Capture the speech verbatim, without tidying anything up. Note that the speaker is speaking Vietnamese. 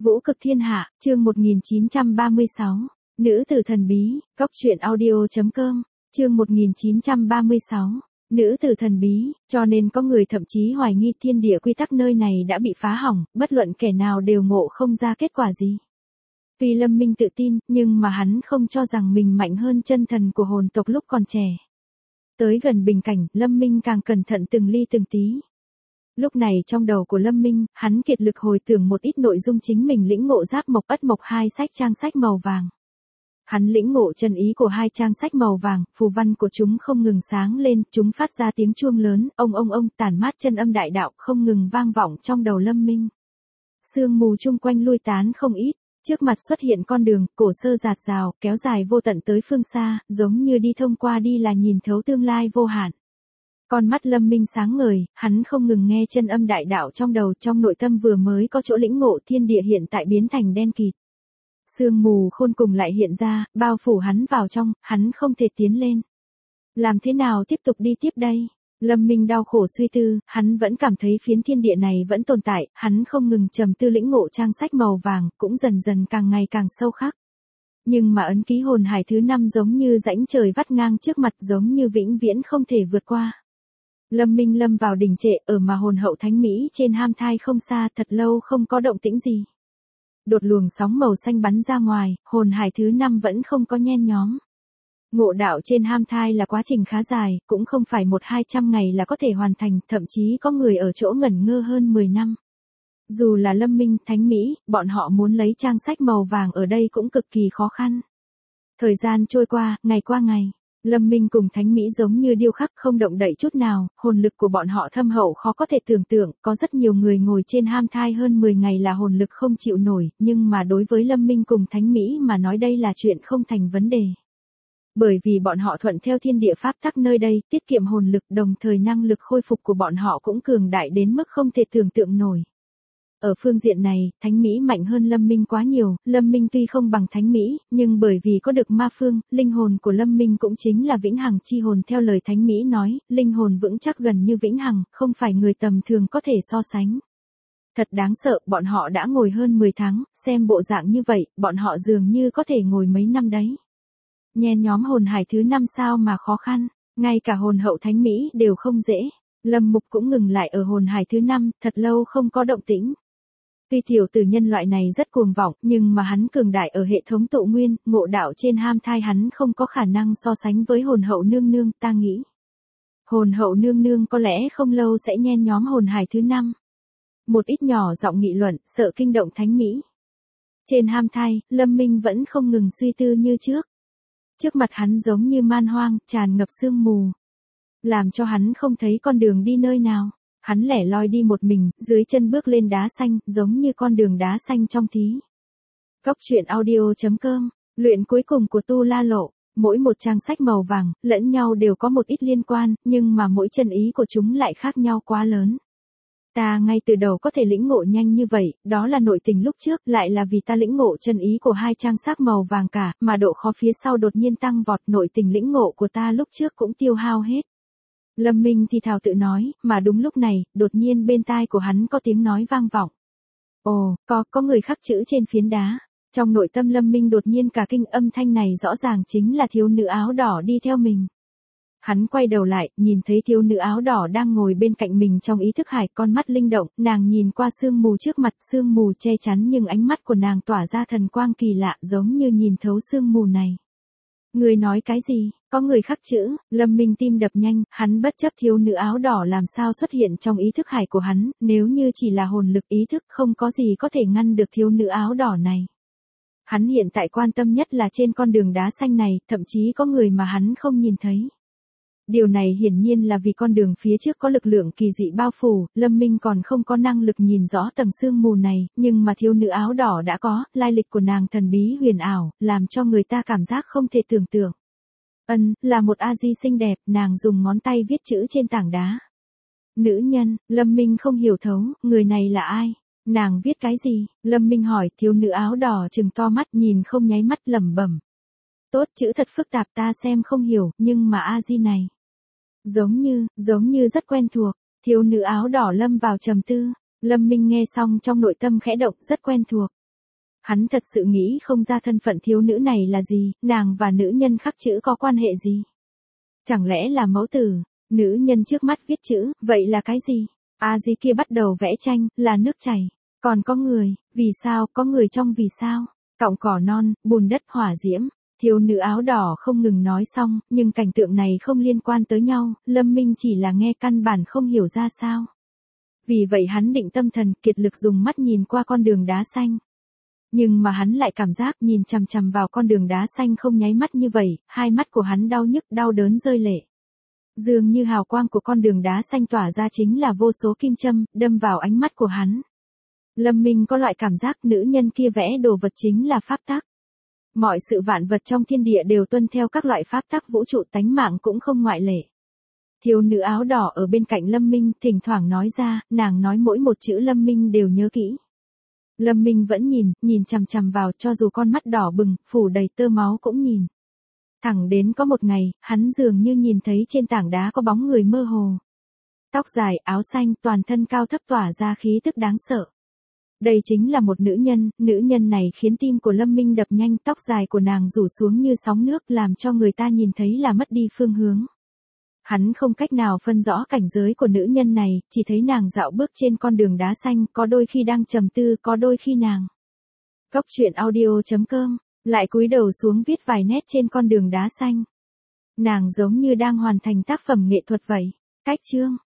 Vũ cực thiên hạ, chương một nghìn chín trăm ba mươi sáu. Nữ tử thần bí, góc truyện audio.com, chương một nghìn chín trăm ba mươi sáu. Nữ tử thần bí, cho nên có người thậm chí hoài nghi thiên địa quy tắc nơi này đã bị phá hỏng, bất luận kẻ nào đều ngộ không ra kết quả gì. Tuy Lâm Minh tự tin, nhưng mà hắn không cho rằng mình mạnh hơn chân thần của hồn tộc lúc còn trẻ. Tới gần bình cảnh, Lâm Minh càng cẩn thận từng ly từng tí. Lúc này trong đầu của Lâm Minh, hắn kiệt lực hồi tưởng một ít nội dung chính mình lĩnh ngộ Giáp Mộc Ất Mộc hai sách trang sách màu vàng. Hắn lĩnh ngộ chân ý của hai trang sách màu vàng, phù văn của chúng không ngừng sáng lên, chúng phát ra tiếng chuông lớn, ông ông ông, tản mát chân âm đại đạo không ngừng vang vọng trong đầu Lâm Minh. Sương mù chung quanh lui tán không ít, trước mặt xuất hiện con đường, cổ sơ rạt rào, kéo dài vô tận tới phương xa, giống như đi thông qua đi là nhìn thấu tương lai vô hạn. Con mắt Lâm Minh sáng ngời, hắn không ngừng nghe chân âm đại đạo trong đầu, trong nội tâm vừa mới có chỗ lĩnh ngộ thiên địa hiện tại biến thành đen kịt. Sương mù khôn cùng lại hiện ra, bao phủ hắn vào trong, hắn không thể tiến lên. Làm thế nào tiếp tục đi tiếp đây? Lâm Minh đau khổ suy tư, hắn vẫn cảm thấy phiến thiên địa này vẫn tồn tại, hắn không ngừng trầm tư lĩnh ngộ trang sách màu vàng, cũng dần dần càng ngày càng sâu khắc. Nhưng mà ấn ký hồn hải thứ năm giống như rãnh trời vắt ngang trước mặt, giống như vĩnh viễn không thể vượt qua. Lâm Minh lâm vào đình trệ, ở mà hồn hậu thánh mỹ trên ham thai không xa, thật lâu không có động tĩnh gì. Đột luồng sóng màu xanh bắn ra ngoài, hồn hải thứ năm vẫn không có nhen nhóm. Ngộ đạo trên ham thai là quá trình khá dài, cũng không phải một hai trăm ngày là có thể hoàn thành, thậm chí có người ở chỗ ngẩn ngơ hơn mười năm. Dù là Lâm Minh, thánh mỹ, bọn họ muốn lấy trang sách màu vàng ở đây cũng cực kỳ khó khăn. Thời gian trôi qua, ngày qua ngày. Lâm Minh cùng thánh mỹ giống như điêu khắc không động đậy chút nào, hồn lực của bọn họ thâm hậu khó có thể tưởng tượng, có rất nhiều người ngồi trên ham thai hơn mười ngày là hồn lực không chịu nổi, nhưng mà đối với Lâm Minh cùng thánh mỹ mà nói đây là chuyện không thành vấn đề. Bởi vì bọn họ thuận theo thiên địa pháp tắc nơi đây, tiết kiệm hồn lực, đồng thời năng lực khôi phục của bọn họ cũng cường đại đến mức không thể tưởng tượng nổi. Ở phương diện này, Thánh Mỹ mạnh hơn Lâm Minh quá nhiều, Lâm Minh tuy không bằng Thánh Mỹ, nhưng bởi vì có được ma phương, linh hồn của Lâm Minh cũng chính là vĩnh hằng chi hồn theo lời Thánh Mỹ nói, linh hồn vững chắc gần như vĩnh hằng, không phải người tầm thường có thể so sánh. Thật đáng sợ, bọn họ đã ngồi hơn mười tháng, xem bộ dạng như vậy, bọn họ dường như có thể ngồi mấy năm đấy. Nhen nhóm hồn hải thứ năm sao mà khó khăn, ngay cả hồn hậu Thánh Mỹ đều không dễ. Lâm Mục cũng ngừng lại ở hồn hải thứ năm, thật lâu không có động tĩnh. Tuy tiểu tử nhân loại này rất cuồng vọng, nhưng mà hắn cường đại ở hệ thống tụ nguyên, ngộ đạo trên ham thai hắn không có khả năng so sánh với hồn hậu nương nương, ta nghĩ. Hồn hậu nương nương có lẽ không lâu sẽ nhen nhóm hồn hải thứ năm. Một ít nhỏ giọng nghị luận, sợ kinh động thánh mỹ. Trên ham thai, Lâm Minh vẫn không ngừng suy tư như trước. Trước mặt hắn giống như man hoang, tràn ngập sương mù. Làm cho hắn không thấy con đường đi nơi nào. Hắn lẻ loi đi một mình, dưới chân bước lên đá xanh, giống như con đường đá xanh trong thí. Góc truyện audio.com, luyện cuối cùng của Tu La Lộ, mỗi một trang sách màu vàng, lẫn nhau đều có một ít liên quan, nhưng mà mỗi chân ý của chúng lại khác nhau quá lớn. Ta ngay từ đầu có thể lĩnh ngộ nhanh như vậy, đó là nội tình lúc trước, lại là vì ta lĩnh ngộ chân ý của hai trang sắc màu vàng cả, mà độ khó phía sau đột nhiên tăng vọt, nội tình lĩnh ngộ của ta lúc trước cũng tiêu hao hết. Lâm Minh thì thào tự nói, mà đúng lúc này, đột nhiên bên tai của hắn có tiếng nói vang vọng. Ồ, có, có người khắc chữ trên phiến đá. Trong nội tâm Lâm Minh đột nhiên cả kinh, âm thanh này rõ ràng chính là thiếu nữ áo đỏ đi theo mình. Hắn quay đầu lại, nhìn thấy thiếu nữ áo đỏ đang ngồi bên cạnh mình trong ý thức hải, con mắt linh động, nàng nhìn qua sương mù trước mặt, sương mù che chắn nhưng ánh mắt của nàng tỏa ra thần quang kỳ lạ, giống như nhìn thấu sương mù này. Người nói cái gì? Có người khắc chữ, Lâm Minh tim đập nhanh, hắn bất chấp thiếu nữ áo đỏ làm sao xuất hiện trong ý thức hải của hắn, nếu như chỉ là hồn lực ý thức không có gì có thể ngăn được thiếu nữ áo đỏ này. Hắn hiện tại quan tâm nhất là trên con đường đá xanh này, thậm chí có người mà hắn không nhìn thấy. Điều này hiển nhiên là vì con đường phía trước có lực lượng kỳ dị bao phủ, Lâm Minh còn không có năng lực nhìn rõ tầng sương mù này, nhưng mà thiếu nữ áo đỏ đã có, lai lịch của nàng thần bí huyền ảo, làm cho người ta cảm giác không thể tưởng tượng. Ân, là một A-di xinh đẹp, nàng dùng ngón tay viết chữ trên tảng đá. Nữ nhân, Lâm Minh không hiểu thấu, người này là ai? Nàng viết cái gì? Lâm Minh hỏi, thiếu nữ áo đỏ trừng to mắt nhìn không nháy mắt lẩm bẩm. Tốt, chữ thật phức tạp ta xem không hiểu, nhưng mà A-di này. Giống như, giống như rất quen thuộc, thiếu nữ áo đỏ lâm vào trầm tư. Lâm Minh nghe xong trong nội tâm khẽ động, rất quen thuộc. Hắn thật sự nghĩ không ra thân phận thiếu nữ này là gì, nàng và nữ nhân khắc chữ có quan hệ gì. Chẳng lẽ là mẫu tử, nữ nhân trước mắt viết chữ, vậy là cái gì? A Di kia bắt đầu vẽ tranh, là nước chảy. Còn có người, vì sao, có người trong vì sao? Cọng cỏ non, bùn đất hỏa diễm. Thiếu nữ áo đỏ không ngừng nói xong, nhưng cảnh tượng này không liên quan tới nhau, Lâm Minh chỉ là nghe căn bản không hiểu ra sao. Vì vậy hắn định tâm thần, kiệt lực dùng mắt nhìn qua con đường đá xanh. Nhưng mà hắn lại cảm giác nhìn chằm chằm vào con đường đá xanh không nháy mắt như vậy, hai mắt của hắn đau nhức đau đớn rơi lệ. Dường như hào quang của con đường đá xanh tỏa ra chính là vô số kim châm, đâm vào ánh mắt của hắn. Lâm Minh có loại cảm giác nữ nhân kia vẽ đồ vật chính là pháp tắc. Mọi sự vạn vật trong thiên địa đều tuân theo các loại pháp tắc vũ trụ, tánh mạng cũng không ngoại lệ. Thiếu nữ áo đỏ ở bên cạnh Lâm Minh thỉnh thoảng nói ra, nàng nói mỗi một chữ Lâm Minh đều nhớ kỹ. Lâm Minh vẫn nhìn, nhìn chằm chằm vào, cho dù con mắt đỏ bừng, phủ đầy tơ máu cũng nhìn. Thẳng đến có một ngày, hắn dường như nhìn thấy trên tảng đá có bóng người mơ hồ. Tóc dài, áo xanh, toàn thân cao thấp tỏa ra khí tức đáng sợ. Đây chính là một nữ nhân, nữ nhân này khiến tim của Lâm Minh đập nhanh, tóc dài của nàng rủ xuống như sóng nước làm cho người ta nhìn thấy là mất đi phương hướng. Hắn không cách nào phân rõ cảnh giới của nữ nhân này, chỉ thấy nàng dạo bước trên con đường đá xanh, có đôi khi đang trầm tư, có đôi khi nàng. Cốc truyện audio chấm com, lại cúi đầu xuống viết vài nét trên con đường đá xanh. Nàng giống như đang hoàn thành tác phẩm nghệ thuật vậy. Cách chương